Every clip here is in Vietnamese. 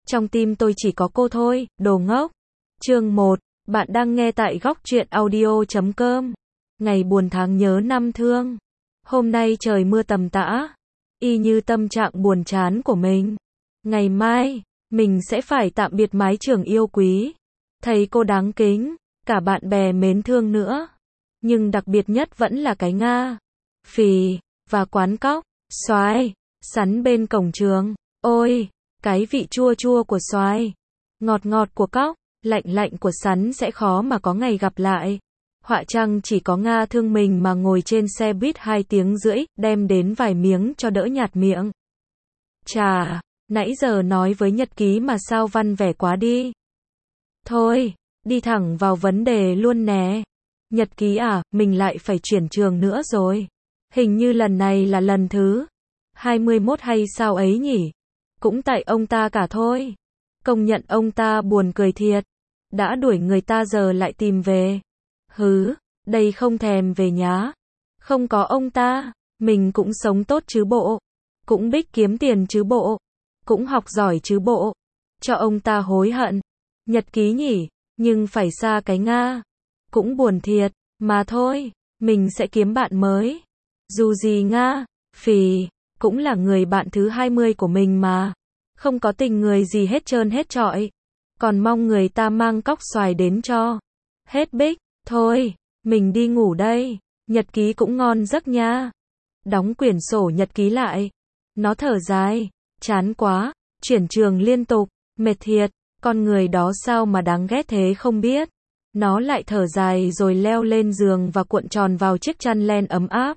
Trong tim tôi chỉ có cô thôi, đồ ngốc. Chương 1, bạn đang nghe tại góc truyện audio.com. Ngày buồn tháng nhớ năm thương. Hôm nay trời mưa tầm tã, y như tâm trạng buồn chán của mình. Ngày mai, mình sẽ phải tạm biệt mái trường yêu quý. Thầy cô đáng kính, cả bạn bè mến thương nữa. Nhưng đặc biệt nhất vẫn là cái Nga, phì, và quán cóc, xoài, sắn bên cổng trường. Ôi, cái vị chua chua của xoài, ngọt ngọt của cóc, lạnh lạnh của sắn sẽ khó mà có ngày gặp lại. Họa chăng chỉ có Nga thương mình mà ngồi trên xe buýt 2 tiếng rưỡi, đem đến vài miếng cho đỡ nhạt miệng. Chà, nãy giờ nói với nhật ký mà sao văn vẻ quá đi. Thôi, đi thẳng vào vấn đề luôn nè. Nhật ký à, mình lại phải chuyển trường nữa rồi. Hình như lần này là lần thứ 21 hay sao ấy nhỉ? Cũng tại ông ta cả thôi. Công nhận ông ta buồn cười thiệt. Đã đuổi người ta giờ lại tìm về. Hứ, đây không thèm về nhá. Không có ông ta, mình cũng sống tốt chứ bộ. Cũng biết kiếm tiền chứ bộ. Cũng học giỏi chứ bộ. Cho ông ta hối hận. Nhật ký nhỉ, nhưng phải xa cái Nga. Cũng buồn thiệt, mà thôi, mình sẽ kiếm bạn mới. Dù gì Nga, phì, cũng là người bạn thứ 20 của mình mà. Không có tình người gì hết trơn hết trọi. Còn mong người ta mang cóc xoài đến cho. Hết bích, thôi, mình đi ngủ đây. Nhật ký cũng ngon giấc nha. Đóng quyển sổ nhật ký lại. Nó thở dài, chán quá, chuyển trường liên tục, mệt thiệt, con người đó sao mà đáng ghét thế không biết. Nó lại thở dài rồi leo lên giường và cuộn tròn vào chiếc chăn len ấm áp.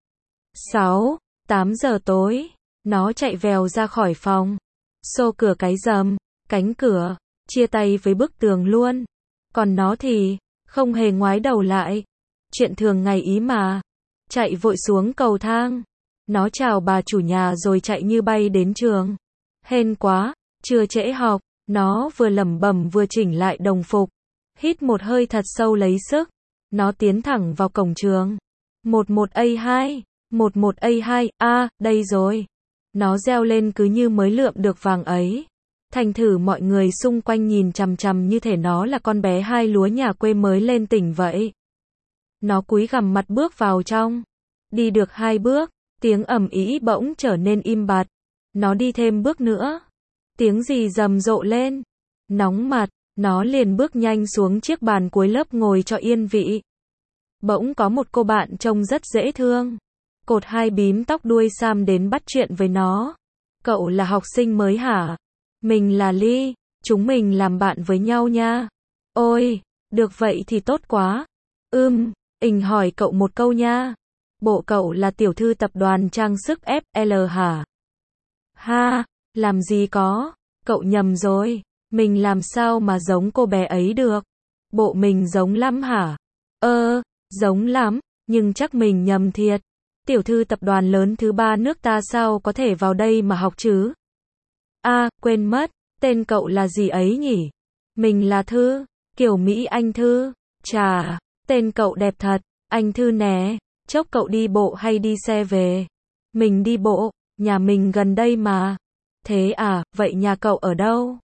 8 giờ tối, nó chạy vèo ra khỏi phòng. Xô cửa cái rầm, cánh cửa, chia tay với bức tường luôn. Còn nó thì, không hề ngoái đầu lại. Chuyện thường ngày ý mà. Chạy vội xuống cầu thang. Nó chào bà chủ nhà rồi chạy như bay đến trường. Hên quá, chưa trễ học. Nó vừa lẩm bẩm vừa chỉnh lại đồng phục. Hít một hơi thật sâu lấy sức. Nó tiến thẳng vào cổng trường. 11A2, 11A2, đây rồi. Nó reo lên cứ như mới lượm được vàng ấy. Thành thử mọi người xung quanh nhìn chằm chằm như thể nó là con bé hai lúa nhà quê mới lên tỉnh vậy. Nó cúi gằm mặt bước vào trong. Đi được 2 bước, tiếng ầm ĩ bỗng trở nên im bặt. Nó đi thêm bước nữa. Tiếng gì rầm rộ lên. Nóng mặt, nó liền bước nhanh xuống chiếc bàn cuối lớp ngồi cho yên vị. Bỗng có một cô bạn trông rất dễ thương. Cột 2 bím tóc đuôi sam đến bắt chuyện với nó. Cậu là học sinh mới hả? Mình là Ly, chúng mình làm bạn với nhau nha. Ôi, được vậy thì tốt quá. Ình hỏi cậu một câu nha. Bộ cậu là tiểu thư tập đoàn trang sức FL hả? Ha, làm gì có, cậu nhầm rồi. Mình làm sao mà giống cô bé ấy được? Bộ mình giống lắm hả? Giống lắm, nhưng chắc mình nhầm thiệt. Tiểu thư tập đoàn lớn thứ 3 nước ta sao có thể vào đây mà học chứ? Quên mất, tên cậu là gì ấy nhỉ? Mình là Thư, kiểu Mỹ Anh Thư. Chà, tên cậu đẹp thật, anh Thư nè. Chốc cậu đi bộ hay đi xe về? Mình đi bộ, nhà mình gần đây mà. Thế à, vậy nhà cậu ở đâu?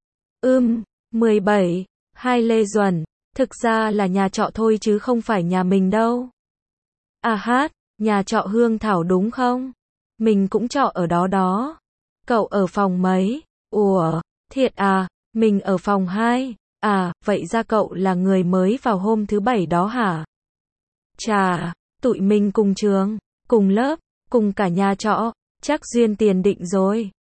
17, 2 Lê Duẩn. Thực ra là nhà trọ thôi chứ không phải nhà mình đâu. Nhà trọ Hương Thảo đúng không? Mình cũng trọ ở đó đó. Cậu ở phòng mấy? Ủa, thiệt à, mình ở phòng 2. Vậy ra cậu là người mới vào hôm thứ 7 đó hả? Chà, tụi mình cùng trường, cùng lớp, cùng cả nhà trọ, chắc duyên tiền định rồi.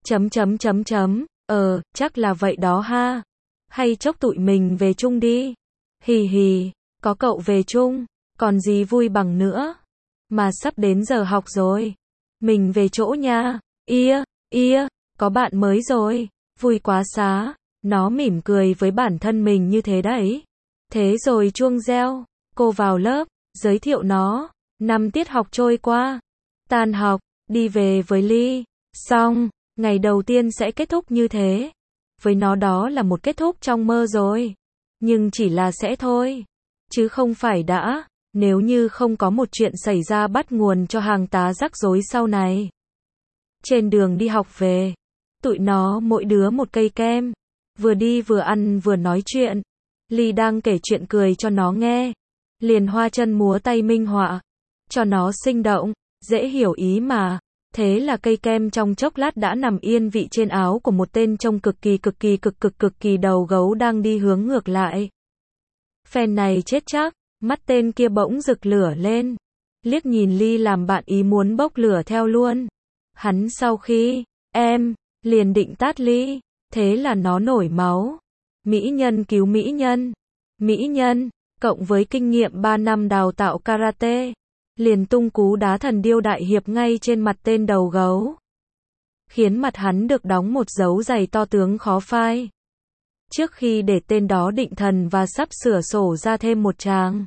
Chắc là vậy đó ha. Hay chốc tụi mình về chung đi. Hì, có cậu về chung, còn gì vui bằng nữa. Mà sắp đến giờ học rồi. Mình về chỗ nha. Có bạn mới rồi. Vui quá xá. Nó mỉm cười với bản thân mình như thế đấy. Thế rồi chuông reo. Cô vào lớp, giới thiệu nó. 5 tiết học trôi qua. Tan học, đi về với Ly. Xong, ngày đầu tiên sẽ kết thúc như thế. Với nó đó là một kết thúc trong mơ rồi. Nhưng chỉ là sẽ thôi. Chứ không phải đã. Nếu như không có một chuyện xảy ra bắt nguồn cho hàng tá rắc rối sau này. Trên đường đi học về, tụi nó mỗi đứa một cây kem, Vừa đi vừa ăn vừa nói chuyện. Ly đang kể chuyện cười cho nó nghe. Liền hoa chân múa tay minh họa. Cho nó sinh động, dễ hiểu ý mà. Thế là cây kem trong chốc lát đã nằm yên vị trên áo của một tên trông cực kỳ đầu gấu đang đi hướng ngược lại. Phen này chết chắc, mắt tên kia bỗng rực lửa lên. Liếc nhìn Ly làm bạn ý muốn bốc lửa theo luôn. Hắn sau khi, liền định tát Ly, thế là nó nổi máu. Mỹ nhân cứu mỹ nhân. Mỹ nhân, cộng với kinh nghiệm 3 năm đào tạo karate. Liền tung cú đá thần điêu đại hiệp ngay trên mặt tên đầu gấu. Khiến mặt hắn được đóng một dấu giày to tướng khó phai. Trước khi để tên đó định thần và sắp sửa sổ ra thêm một tràng.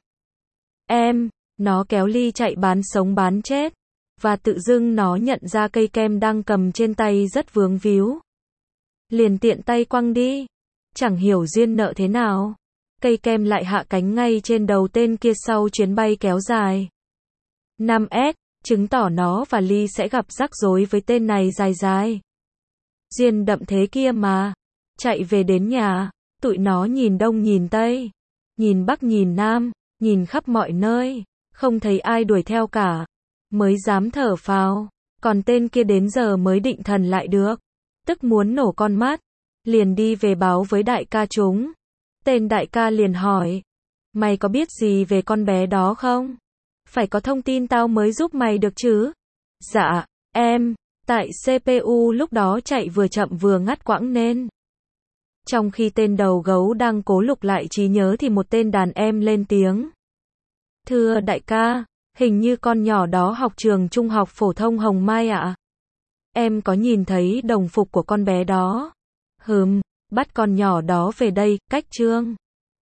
Nó kéo Ly chạy bán sống bán chết. Và tự dưng nó nhận ra cây kem đang cầm trên tay rất vướng víu. Liền tiện tay quăng đi. Chẳng hiểu duyên nợ thế nào. Cây kem lại hạ cánh ngay trên đầu tên kia sau chuyến bay kéo dài 5S, chứng tỏ nó và Ly sẽ gặp rắc rối với tên này dài dài. Duyên đậm thế kia mà. Chạy về đến nhà, tụi nó nhìn đông nhìn tây, nhìn bắc nhìn nam, nhìn khắp mọi nơi, không thấy ai đuổi theo cả. Mới dám thở phào, còn tên kia đến giờ mới định thần lại được. Tức muốn nổ con mắt, liền đi về báo với đại ca chúng. Tên đại ca liền hỏi, mày có biết gì về con bé đó không? Phải có thông tin tao mới giúp mày được chứ? Dạ, tại CPU lúc đó chạy vừa chậm vừa ngắt quãng nên. Trong khi tên đầu gấu đang cố lục lại trí nhớ thì một tên đàn em lên tiếng. Thưa đại ca, hình như con nhỏ đó học trường trung học phổ thông Hồng Mai ạ. Em có nhìn thấy đồng phục của con bé đó. Bắt con nhỏ đó về đây, cách trương.